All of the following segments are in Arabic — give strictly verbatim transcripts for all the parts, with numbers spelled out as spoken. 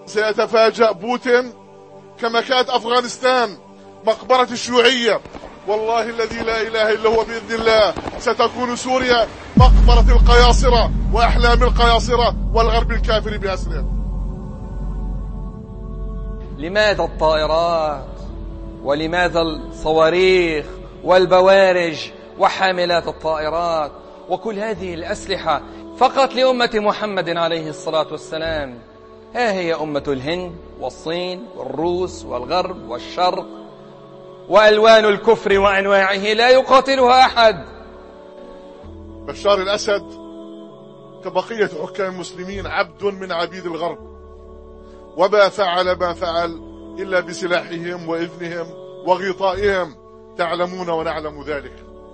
سيتفاجأ بوتين كما كانت أفغانستان مقبرة الشيوعية. والله الذي لا إله إلا هو بإذن الله ستكون سوريا مقبرة القياصرة وأحلام القياصرة والغرب الكافر بأسره. لماذا الطائرات ولماذا الصواريخ والبوارج وحاملات الطائرات وكل هذه الأسلحة فقط لأمة محمد عليه الصلاة والسلام؟ ها هي أمة الهند والصين والروس والغرب والشرق وألوان الكفر وأنواعه لا يقاتلها أحد. بشار الأسد كبقية حكام المسلمين عبد من عبيد الغرب، وما فعل ما فعل إلا بسلاحهم وإذنهم وغطائهم، تعلمون ونعلم ذلك.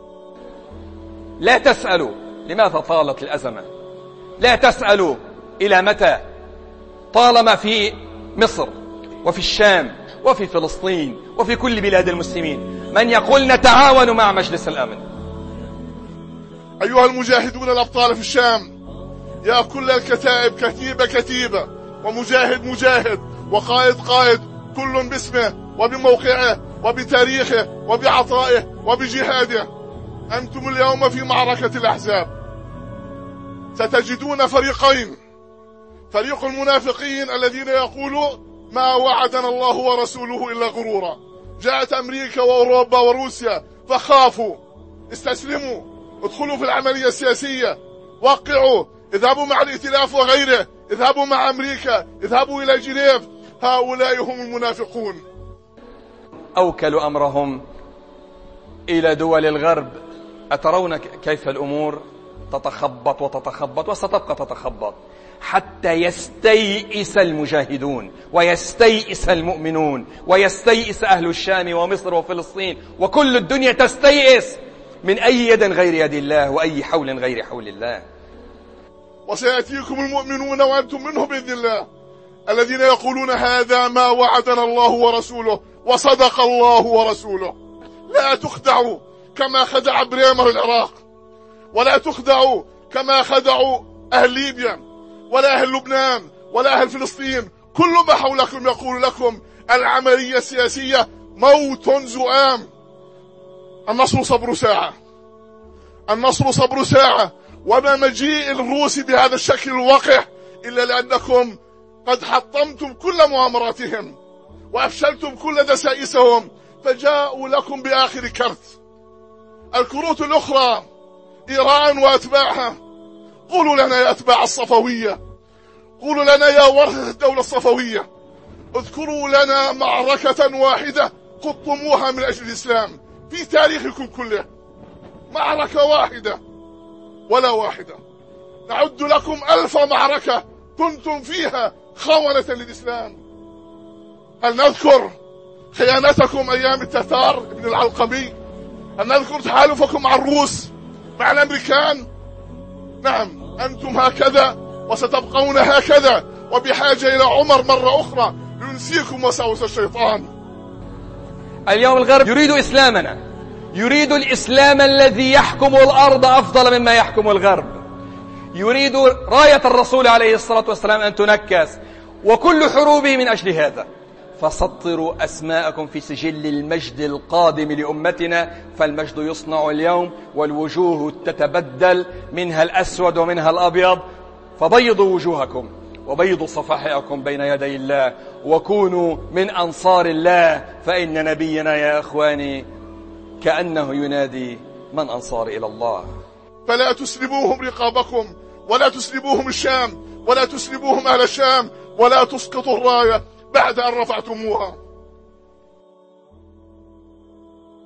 لا تسألوا لماذا طالت الأزمة، لا تسألوا إلى متى، طالما في مصر وفي الشام وفي فلسطين وفي كل بلاد المسلمين من يقول نتعاون مع مجلس الأمن. أيها المجاهدون الأبطال في الشام، يا كل الكتائب كتيبة كتيبة ومجاهد مجاهد وقائد قائد، كل باسمه وبموقعه وبتاريخه وبعطائه وبجهاده. أنتم اليوم في معركة الأحزاب ستجدون فريقين: فريق المنافقين الذين يقولوا ما وعدنا الله ورسوله إلا غرورا، جاءت أمريكا وأوروبا وروسيا فخافوا، استسلموا، ادخلوا في العملية السياسية، وقعوا، اذهبوا مع الائتلاف وغيره، اذهبوا مع أمريكا، اذهبوا إلى جنيف. هؤلاء هم المنافقون. أوكلوا أمرهم إلى دول الغرب. أترون كيف الأمور تتخبط وتتخبط وستبقى تتخبط حتى يستيئس المجاهدون ويستيئس المؤمنون ويستيئس أهل الشام ومصر وفلسطين وكل الدنيا تستيئس من أي يد غير يد الله وأي حول غير حول الله. وسيأتيكم المؤمنون وأنتم منه بإذن الله، الذين يقولون هذا ما وعدنا الله ورسوله وصدق الله ورسوله. لا تخدعوا كما خدع بريمر العراق، ولا تخدعوا كما خدعوا أهل ليبيا ولا أهل لبنان ولا أهل فلسطين. كل ما حولكم يقول لكم العملية السياسية موت زؤام. النصر صبر ساعة، النصر صبر ساعة. وما مجيء الروس بهذا الشكل الوقح إلا لأنكم قد حطمتم كل مؤامراتهم وأفشلتم كل دسائسهم، فجاءوا لكم بآخر كرت. الكروت الأخرى إيران وأتباعها. قولوا لنا يا أتباع الصفوية، قولوا لنا يا ورثة الدولة الصفوية، اذكروا لنا معركة واحدة قطموها من أجل الإسلام في تاريخكم كله. معركة واحدة ولا واحدة. نعد لكم ألف معركة كنتم فيها خونة للإسلام. هل نذكر خيانتكم أيام التتار ابن العلقمي؟ هل نذكر تحالفكم مع الروس مع الأمريكان؟ نعم، أنتم هكذا وستبقون هكذا، وبحاجة إلى عمر مرة أخرى لينسيكم وساوس الشيطان. اليوم الغرب يريد إسلامنا، يريد الإسلام الذي يحكم الأرض أفضل مما يحكم الغرب، يريد راية الرسول عليه الصلاة والسلام أن تنكس، وكل حروبه من أجل هذا. فسطروا أسماءكم في سجل المجد القادم لأمتنا، فالمجد يصنع اليوم والوجوه تتبدل، منها الأسود ومنها الأبيض. فبيضوا وجوهكم وبيضوا صفائحكم بين يدي الله، وكونوا من أنصار الله، فإن نبينا يا أخواني كأنه ينادي من أنصار إلى الله. فلا تسلبوهم رقابكم، ولا تسلبوهم الشام، ولا تسلبوهم أهل الشام، ولا تسقطوا الراية بعد أن رفعتموها.